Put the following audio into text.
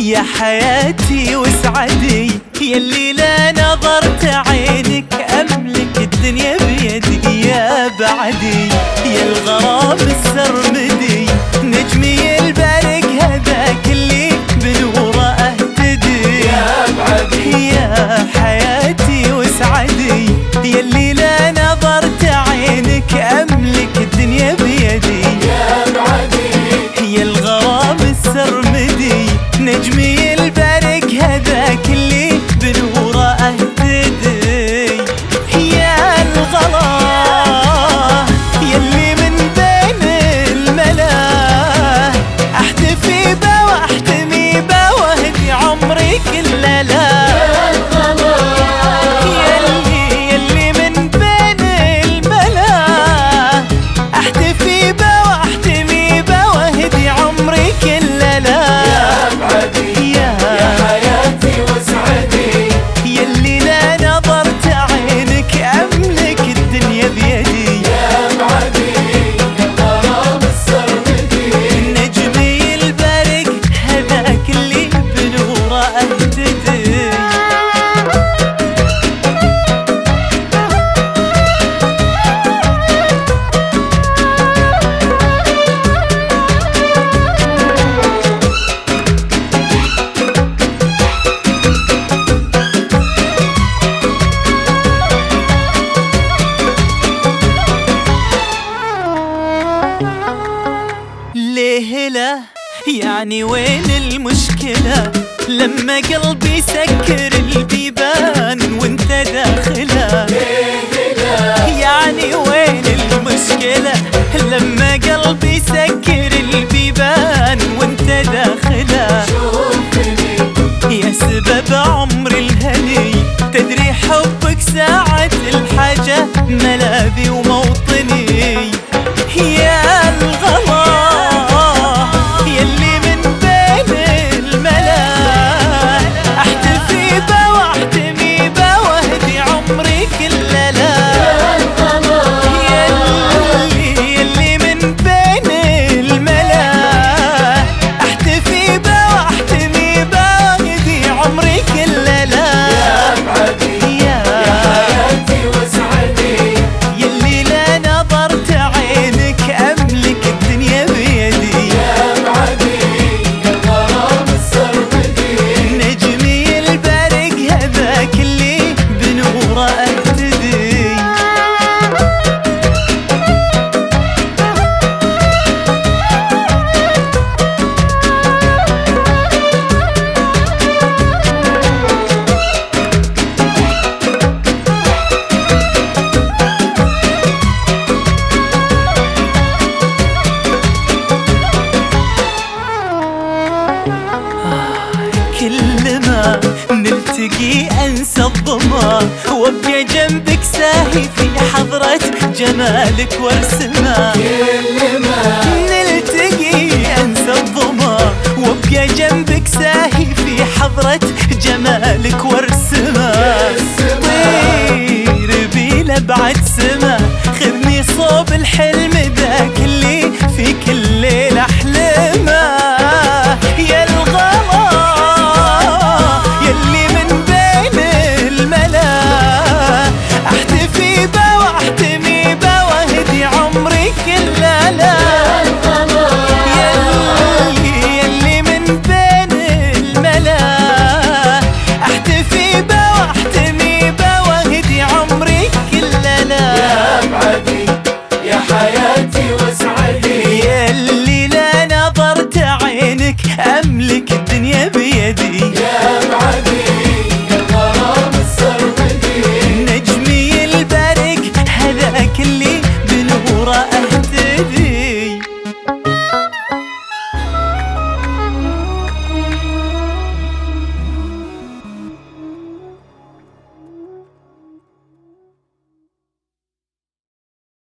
يا حياتي وسعدي، يلي لا نظرت عينك أملك الدنيا بيدي. يا بعدي يا الغرام السرمدي، نجمي البارق هذاك اللي بنوره اهتدي. يا بعدي يا حياتي وسعدي، يلي لا نظرت عينك أملك الدنيا بيدي. يا بعدي يا الغرام السرمدي، نجمي البارق هذاك اللي بنوره اهتدي. يا الغلا يلي من بين الملا، احتفي به واحتمي به واهدي عمري كله لا. يلي من بين الملا، احتفي به واحتمي به واهدي عمري كله لا. يا بعدي يا حياتي وسعدي، يلي لا نظرت عينك أملك الدنيا بيدي. يا بعدي يا الغرام السرمدي، نجمي البارق هذاك اللي بنوره اهتدي. ليه لا يعني وين المشكلة لما قلبي سكر البيبان وانت داخله؟ يعني وين المشكلة لما قلبي سكر البيبان وانت داخله؟ شوفني يا سبب عمري الهني، تدري حبك ساعة الحاجة ملاذي وموطني. يا الغلا يلي من بين الملا، احتفي به واحتمي به واهدي عمري كله لا. يلي من بين الملا، احتفي به واحتمي به واهدي عمري كله لا. يا بعدي يا حياتي وسعدي، يلي لا نظرت عينك أملك الدنيا بيدي. يا بعدي يا الغرام السرمدي، نجمي البارق هذاك اللي بنوره اهتدي. كل ما نلتقي انسى الظما، وابقى جنبك ساهي في حضرة جمالك وارسمه. كل ما